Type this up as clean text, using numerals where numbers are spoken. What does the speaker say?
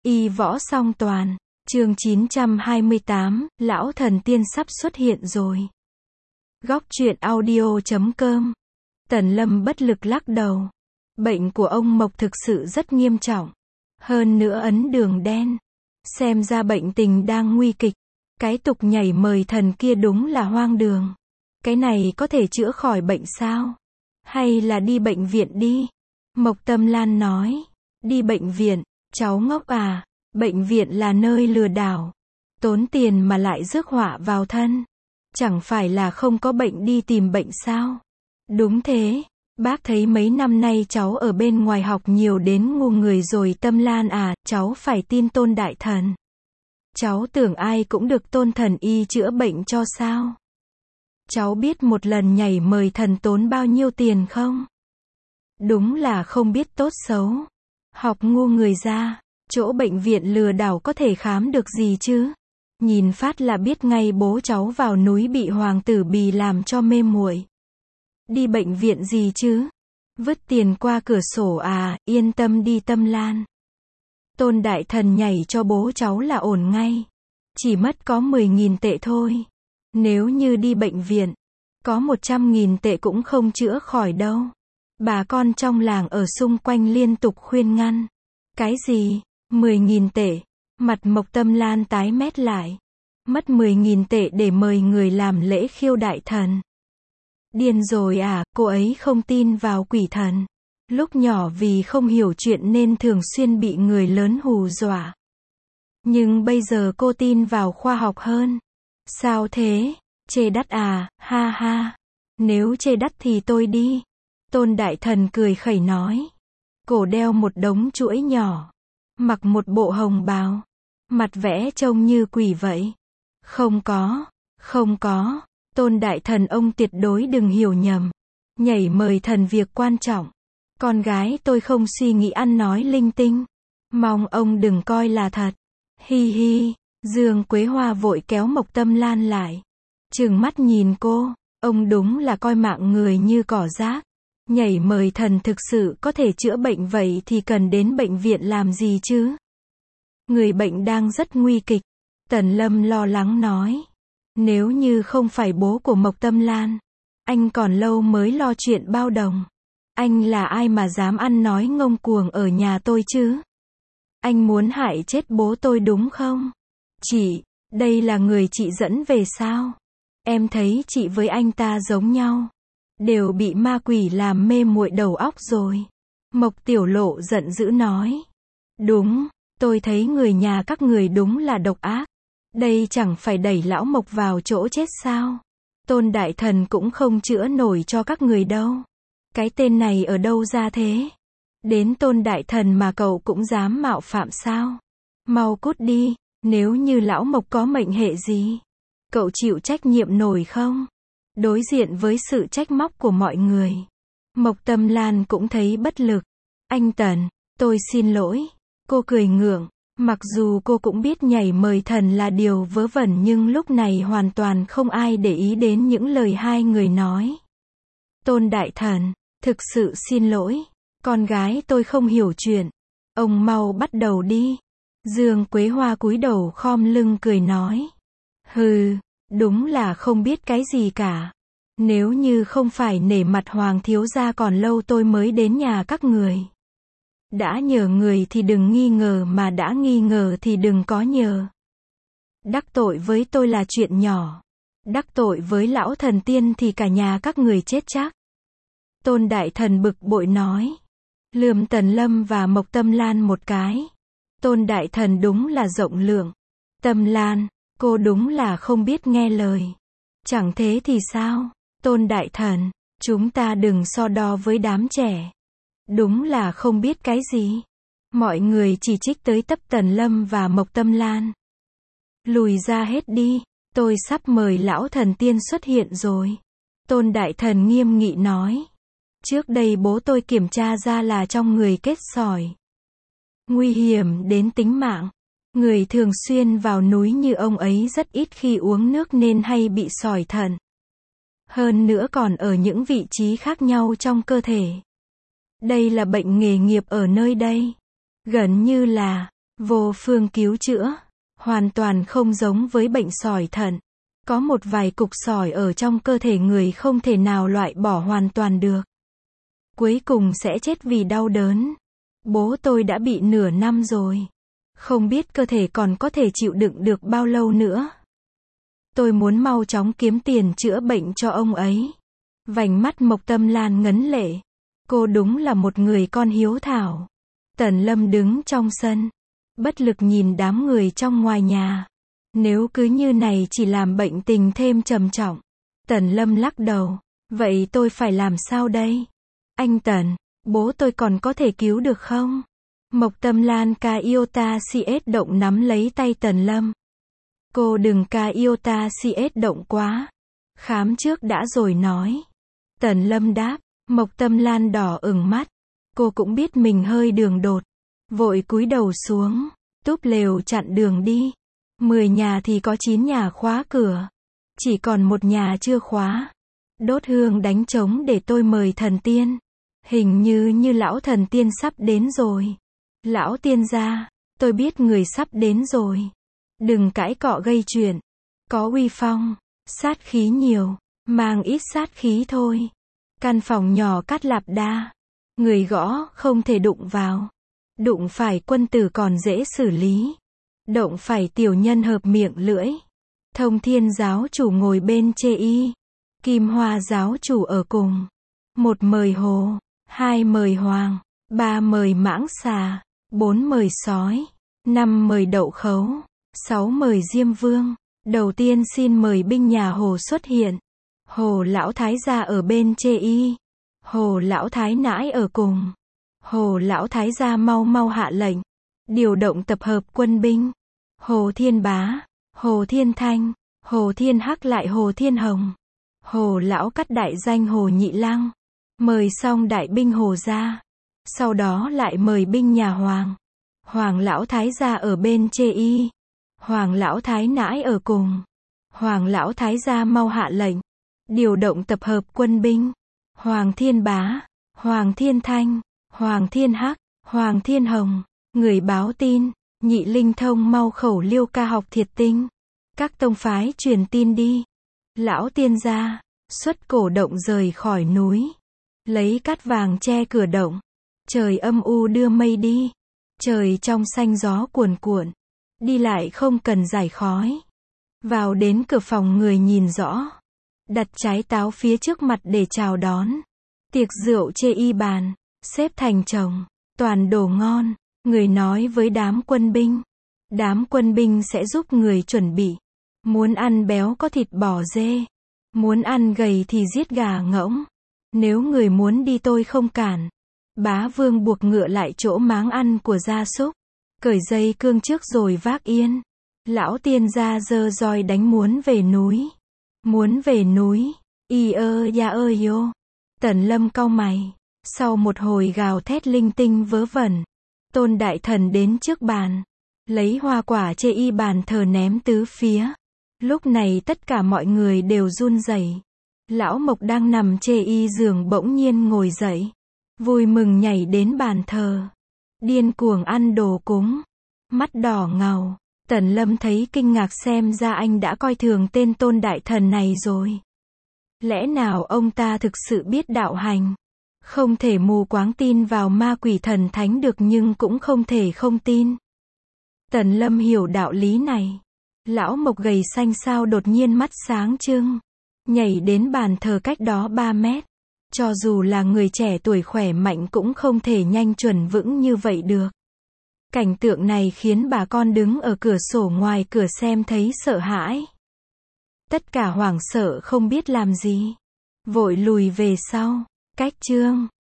Y võ song toàn. Chương 928, lão thần tiên sắp xuất hiện rồi. Góc truyện audio.com. Tần Lâm bất lực lắc đầu. Bệnh của ông Mộc thực sự rất nghiêm trọng. Hơn nữa ấn đường đen. Xem ra bệnh tình đang nguy kịch. Cái tục nhảy mời thần kia đúng là hoang đường. Cái này có thể chữa khỏi bệnh sao? Hay là đi bệnh viện đi? Mộc Tâm Lan nói. Đi bệnh viện, cháu ngốc à? Bệnh viện là nơi lừa đảo. Tốn tiền mà lại rước họa vào thân. Chẳng phải là không có bệnh đi tìm bệnh sao? Đúng thế. Bác thấy mấy năm nay cháu ở bên ngoài học nhiều đến ngu người rồi. Tâm Lan à, cháu phải tin Tôn Đại Thần. Cháu tưởng ai cũng được Tôn Thần y chữa bệnh cho sao? Cháu biết một lần nhảy mời thần tốn bao nhiêu tiền không? Đúng là không biết tốt xấu. Học ngu người ra. Chỗ bệnh viện lừa đảo có thể khám được gì chứ? Nhìn phát là biết ngay bố cháu vào núi bị hoàng tử bì làm cho mê muội. Đi bệnh viện gì chứ? Vứt tiền qua cửa sổ à? Yên tâm đi Tâm Lan. Tôn Đại Thần nhảy cho bố cháu là ổn ngay. Chỉ mất có 10.000 tệ thôi. Nếu như đi bệnh viện, có 100.000 tệ cũng không chữa khỏi đâu. Bà con trong làng ở xung quanh liên tục khuyên ngăn. Cái gì? 10.000 tệ. Mặt Mộc Tâm Lan tái mét lại. Mất 10.000 tệ để mời người làm lễ khiêu đại thần. Điên rồi à? Cô ấy không tin vào quỷ thần. Lúc nhỏ vì không hiểu chuyện nên thường xuyên bị người lớn hù dọa. Nhưng bây giờ cô tin vào khoa học hơn. Sao thế? Chê đắt à? Ha ha. Nếu chê đắt thì tôi đi. Tôn Đại Thần cười khẩy nói. Cổ đeo một đống chuỗi nhỏ. Mặc một bộ hồng bào. Mặt vẽ trông như quỷ vậy. Không có. Tôn Đại Thần ông tuyệt đối đừng hiểu nhầm. Nhảy mời thần việc quan trọng. Con gái tôi không suy nghĩ ăn nói linh tinh. Mong ông đừng coi là thật. Hi hi. Dương Quế Hoa vội kéo Mộc Tâm Lan lại. Trừng mắt nhìn cô. Ông đúng là coi mạng người như cỏ rác. Nhảy mời thần thực sự có thể chữa bệnh vậy thì cần đến bệnh viện làm gì chứ? Người bệnh đang rất nguy kịch. Tần Lâm lo lắng nói. Nếu như không phải bố của Mộc Tâm Lan, anh còn lâu mới lo chuyện bao đồng. Anh là ai mà dám ăn nói ngông cuồng ở nhà tôi chứ? Anh muốn hại chết bố tôi đúng không? Chị, đây là người chị dẫn về sao? Em thấy chị với anh ta giống nhau. Đều bị ma quỷ làm mê muội đầu óc rồi. Mộc Tiểu Lộ giận dữ nói. Đúng, tôi thấy người nhà các người đúng là độc ác. Đây chẳng phải đẩy lão Mộc vào chỗ chết sao? Tôn Đại Thần cũng không chữa nổi cho các người đâu. Cái tên này ở đâu ra thế? Đến Tôn Đại Thần mà cậu cũng dám mạo phạm sao? Mau cút đi, nếu như lão Mộc có mệnh hệ gì, cậu chịu trách nhiệm nổi không? Đối diện với sự trách móc của mọi người, Mộc Tâm Lan cũng thấy bất lực. Anh Tần, tôi xin lỗi. Cô cười ngượng. Mặc dù cô cũng biết nhảy mời thần là điều vớ vẩn nhưng lúc này hoàn toàn không ai để ý đến những lời hai người nói. Tôn Đại Thần, thực sự xin lỗi. Con gái tôi không hiểu chuyện. Ông mau bắt đầu đi. Dương Quế Hoa cúi đầu khom lưng cười nói. Hừ, đúng là không biết cái gì cả. Nếu như không phải nể mặt Hoàng thiếu gia còn lâu tôi mới đến nhà các người. Đã nhờ người thì đừng nghi ngờ mà đã nghi ngờ thì đừng có nhờ. Đắc tội với tôi là chuyện nhỏ. Đắc tội với lão thần tiên thì cả nhà các người chết chắc. Tôn Đại Thần bực bội nói. Lườm Tần Lâm và Mộc Tâm Lan một cái. Tôn Đại Thần đúng là rộng lượng. Tâm Lan, cô đúng là không biết nghe lời. Chẳng thế thì sao? Tôn Đại Thần, chúng ta đừng so đo với đám trẻ. Đúng là không biết cái gì. Mọi người chỉ trích tới tấp Tần Lâm và Mộc Tâm Lan. Lùi ra hết đi, tôi sắp mời lão thần tiên xuất hiện rồi. Tôn Đại Thần nghiêm nghị nói. Trước đây bố tôi kiểm tra ra là trong người kết sỏi. Nguy hiểm đến tính mạng. Người thường xuyên vào núi như ông ấy rất ít khi uống nước nên hay bị sỏi thận. Hơn nữa còn ở những vị trí khác nhau trong cơ thể. Đây là bệnh nghề nghiệp ở nơi đây. Gần như là vô phương cứu chữa, hoàn toàn không giống với bệnh sỏi thận. Có một vài cục sỏi ở trong cơ thể người không thể nào loại bỏ hoàn toàn được. Cuối cùng sẽ chết vì đau đớn. Bố tôi đã bị nửa năm rồi. Không biết cơ thể còn có thể chịu đựng được bao lâu nữa. Tôi muốn mau chóng kiếm tiền chữa bệnh cho ông ấy. Vành mắt Mộc Tâm Lan ngấn lệ. Cô đúng là một người con hiếu thảo. Tần Lâm đứng trong sân, bất lực nhìn đám người trong ngoài nhà. Nếu cứ như này chỉ làm bệnh tình thêm trầm trọng. Tần Lâm lắc đầu. Vậy tôi phải làm sao đây? Anh Tần, bố tôi còn có thể cứu được không? Mộc Tâm Lan ca yêu ta CS động nắm lấy tay Tần Lâm. Cô đừng ca yêu ta CS động quá. Khám trước đã rồi nói. Tần Lâm đáp. Mộc Tâm Lan đỏ ửng mắt. Cô cũng biết mình hơi đường đột. Vội cúi đầu xuống. Túp lều chặn đường đi. 10 nhà thì có 9 nhà khóa cửa. Chỉ còn một nhà chưa khóa. Đốt hương đánh trống để tôi mời thần tiên. Hình như lão thần tiên sắp đến rồi. Lão tiên gia, tôi biết người sắp đến rồi. Đừng cãi cọ gây chuyện. Có uy phong, sát khí nhiều, mang ít sát khí thôi. Căn phòng nhỏ cát lạp đa. Người gõ không thể đụng vào. Đụng phải quân tử còn dễ xử lý. Động phải tiểu nhân hợp miệng lưỡi. Thông Thiên giáo chủ ngồi bên chê y. Kim Hoa giáo chủ ở cùng. 1 mời hồ, 2 mời hoàng, 3 mời mãng xà, 4 mời sói, 5 mời đậu khấu, 6 mời Diêm Vương. Đầu tiên xin mời binh nhà Hồ xuất hiện. Hồ lão thái gia ở bên chê y. Hồ lão thái nãi ở cùng. Hồ lão thái gia mau mau hạ lệnh. Điều động tập hợp quân binh. Hồ Thiên Bá, Hồ Thiên Thanh, Hồ Thiên Hắc lại Hồ Thiên Hồng. Hồ lão cắt đại danh Hồ Nhị Lăng. Mời xong đại binh Hồ ra. Sau đó lại mời binh nhà Hoàng. Hoàng lão thái gia ở bên chê y. Hoàng lão thái nãi ở cùng. Hoàng lão thái gia mau hạ lệnh. Điều động tập hợp quân binh. Hoàng Thiên Bá, Hoàng Thiên Thanh, Hoàng Thiên Hắc, Hoàng Thiên Hồng. Người báo tin. Nhị Linh Thông mau khẩu liêu ca học thiệt tinh. Các tông phái truyền tin đi. Lão tiên gia, xuất cổ động rời khỏi núi. Lấy cát vàng che cửa động. Trời âm u đưa mây đi. Trời trong xanh gió cuồn cuộn. Đi lại không cần giải khói. Vào đến cửa phòng người nhìn rõ. Đặt trái táo phía trước mặt để chào đón. Tiệc rượu chê y bàn. Xếp thành chồng. Toàn đồ ngon. Người nói với đám quân binh. Đám quân binh sẽ giúp người chuẩn bị. Muốn ăn béo có thịt bò dê. Muốn ăn gầy thì giết gà ngỗng. Nếu người muốn đi tôi không cản. Bá Vương buộc ngựa lại chỗ máng ăn của gia súc. Cởi dây cương trước rồi vác yên. Lão tiên gia giơ roi đánh muốn về núi. Muốn về núi. Y ơ ya ơ yo. Tần Lâm cau mày. Sau một hồi gào thét linh tinh vớ vẩn. Tôn đại thần đến trước bàn. Lấy hoa quả chê y bàn thờ ném tứ phía. Lúc này tất cả mọi người đều run rẩy. Lão Mộc đang nằm chê y giường bỗng nhiên ngồi dậy. Vui mừng nhảy đến bàn thờ. Điên cuồng ăn đồ cúng. Mắt đỏ ngầu. Tần Lâm thấy kinh ngạc xem ra anh đã coi thường tên tôn đại thần này rồi. Lẽ nào ông ta thực sự biết đạo hành? Không thể mù quáng tin vào ma quỷ thần thánh được nhưng cũng không thể không tin. Tần Lâm hiểu đạo lý này. Lão Mộc gầy xanh xao đột nhiên mắt sáng trưng. Nhảy đến bàn thờ cách đó 3 mét. Cho dù là người trẻ tuổi khỏe mạnh cũng không thể nhanh chuẩn vững như vậy được. Cảnh tượng này khiến bà con đứng ở cửa sổ ngoài cửa xem thấy sợ hãi. Tất cả hoảng sợ không biết làm gì. Vội lùi về sau. Cách chương